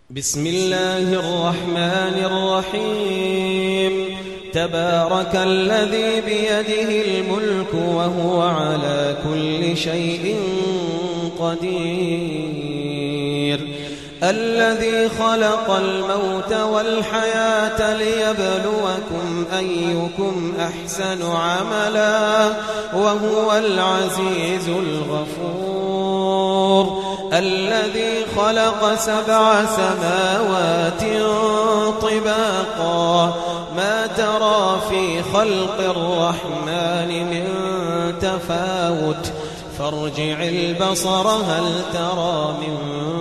بسم الله الرحمن الرحيم. تبارك الذي بيده الملك وهو على كل شيء قدير. الذي خلق الموت والحياة ليبلوكم أيكم أحسن عملا وهو العزيز الغفور. الذي خلق 7 سماوات طباقا ما ترى في خلق الرحمن من تفاوت فارجع البصر هل ترى من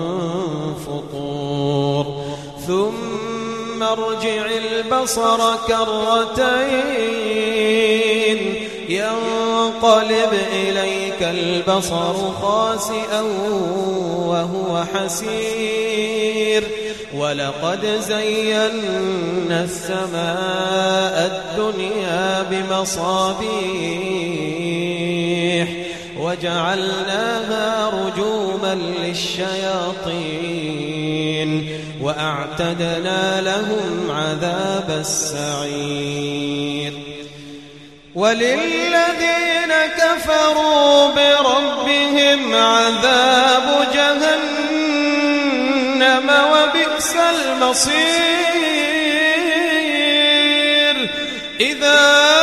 فطور ثم ارجع البصر كرتين ينقلب إليك البصر خاسئا وهو حسير. ولقد زينا السماء الدنيا بمصابيح وجعلناها رجوما للشياطين وأعتدنا لهم عذاب السعير. وللذين كفروا بربهم عذاب جهنم وبئس المصير. إذا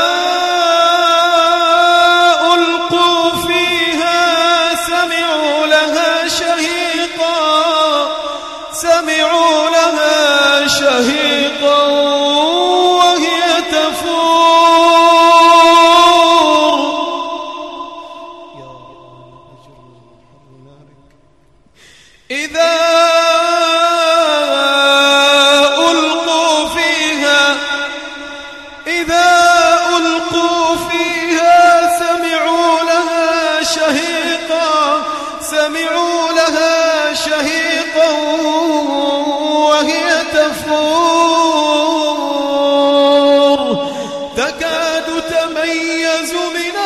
ألقوا فيها سمعوا لها شهيقا وهي تفور. إذا ألقوا فيها سمعوا لها شهيقا وهي تفور. تكاد تميز من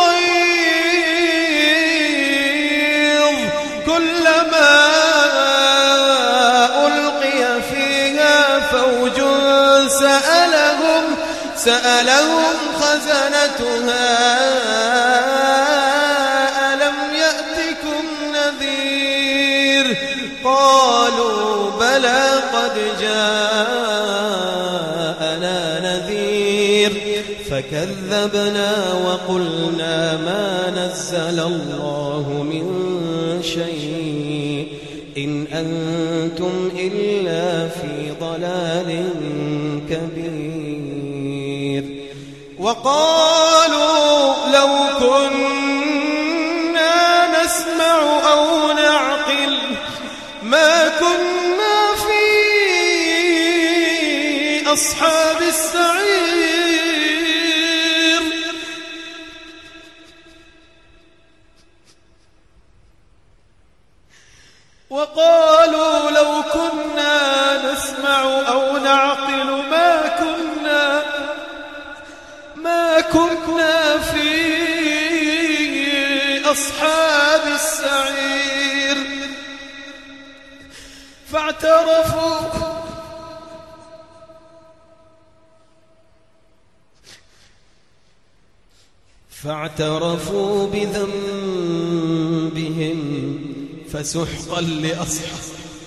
الغيظ كلما ألقي فيها فوج سألهم خزنتها ألم يأتكم نذير. قالوا بلى قد جاءنا نذير فكذبنا وقلنا ما نزل الله من شيء إن أنتم إلا في ضلال كبير. وقالوا لو كنا نسمع أو نعقل ما كنا في أصحاب السعير. وقالوا لو كنا نسمع أو نعقل ما كنا في أصحاب السعير. فاعترفوا بذنبهم فسحقا لأصحاب.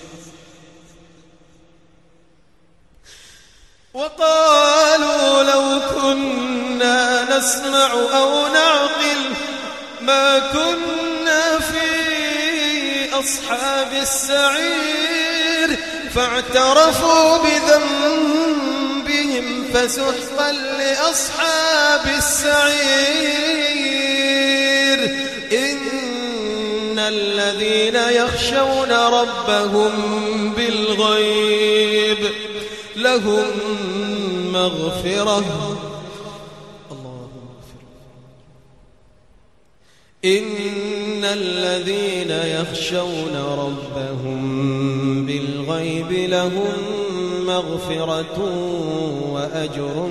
وقالوا لو كنا نسمع أو نعقل ما كنا في أصحاب السعير. فاعترفوا بذنبهم فسحقا لأصحاب السعير. إن الذين يخشون ربهم بالغيب لهم مغفرة. إن الذين يخشون ربهم بالغيب لهم مغفرة وأجر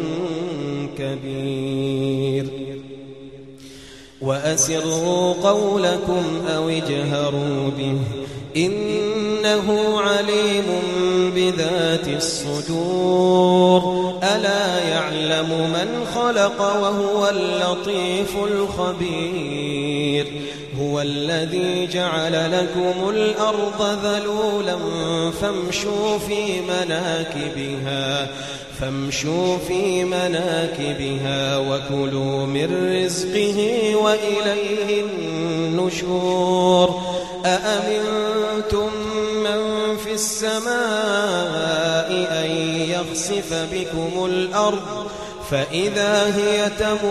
كبير. وأسروا قولكم أو اجهروا به إنه عليم بذات الصدور ألا يعلم من خلق وهو اللطيف الخبير هو الذي جعل لكم الأرض ذلولا فامشوا في مناكبها وكلوا من رزقه وإليه النشور أأمنتم من في السماء أن يخسف بكم الأرض فإذا هي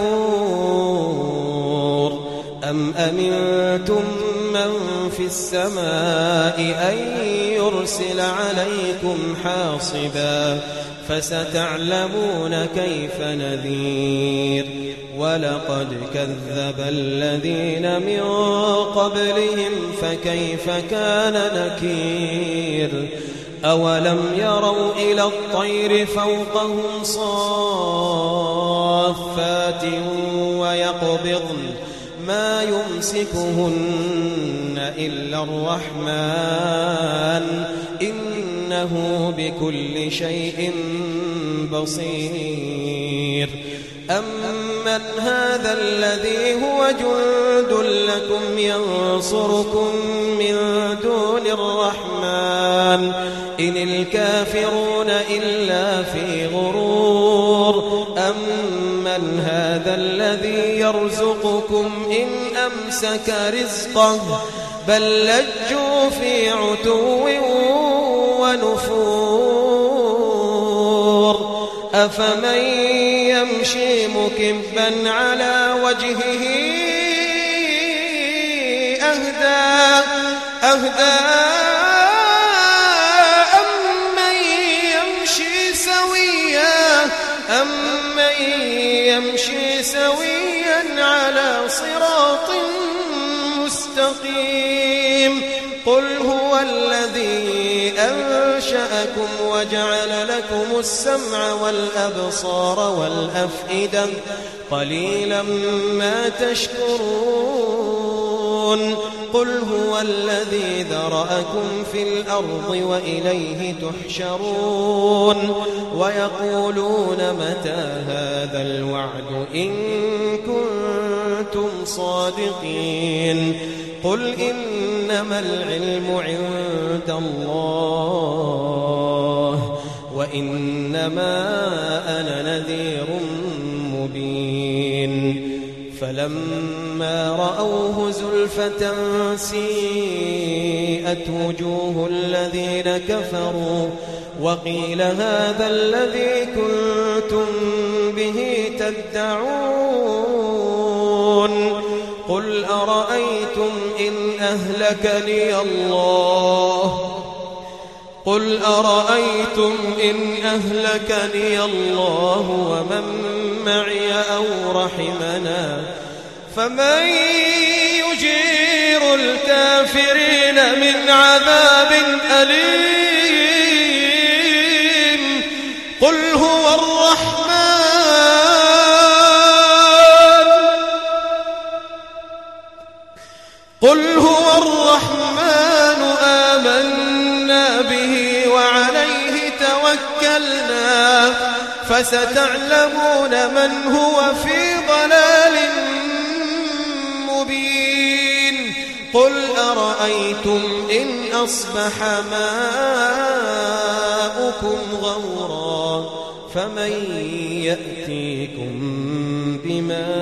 تمور أم أمنتم من في السماء أن يرسل عليكم حاصبا فستعلمون كيف نذير ولقد كذب الذين من قبلهم فكيف كان نكير أولم يروا إلى الطير فوقهم صافات ويقبضن ما يمسكهن إلا الرحمن إنه بكل شيء بصير أمن هذا الذي هو جند لكم ينصركم من دون الرحمن إن الكافرون إلا في غرور أمن هذا الذي يرزقكم إن أمسك رزقه بل لجوا في عتو ونفور أفمن يمشي مكبا على وجهه أهدى أمن يمشي سويا على صراط مستقيم قل هو الذي أنشأكم وجعل لكم السمع والأبصار والأفئدة قليلا ما تشكرون قل هو الذي ذرأكم في الأرض وإليه تحشرون ويقولون متى هذا الوعد إن كنتم صادقين قل إنما العلم عند الله وإنما أنا نذير مبين فلما رأوه زلفة سيئت وجوه الذين كفروا وقيل هذا الذي كنتم به تدعون قل أرأيتم إن أهلكني الله ومن معي أو رحمنا فمن يجير الكافرين من عذاب أليم قل هو الرحمن آمنا به وعليه توكلنا فستعلمون من هو في ضلال مبين قل أرأيتم إن أصبح ماؤكم غورا فمن يأتيكم بماء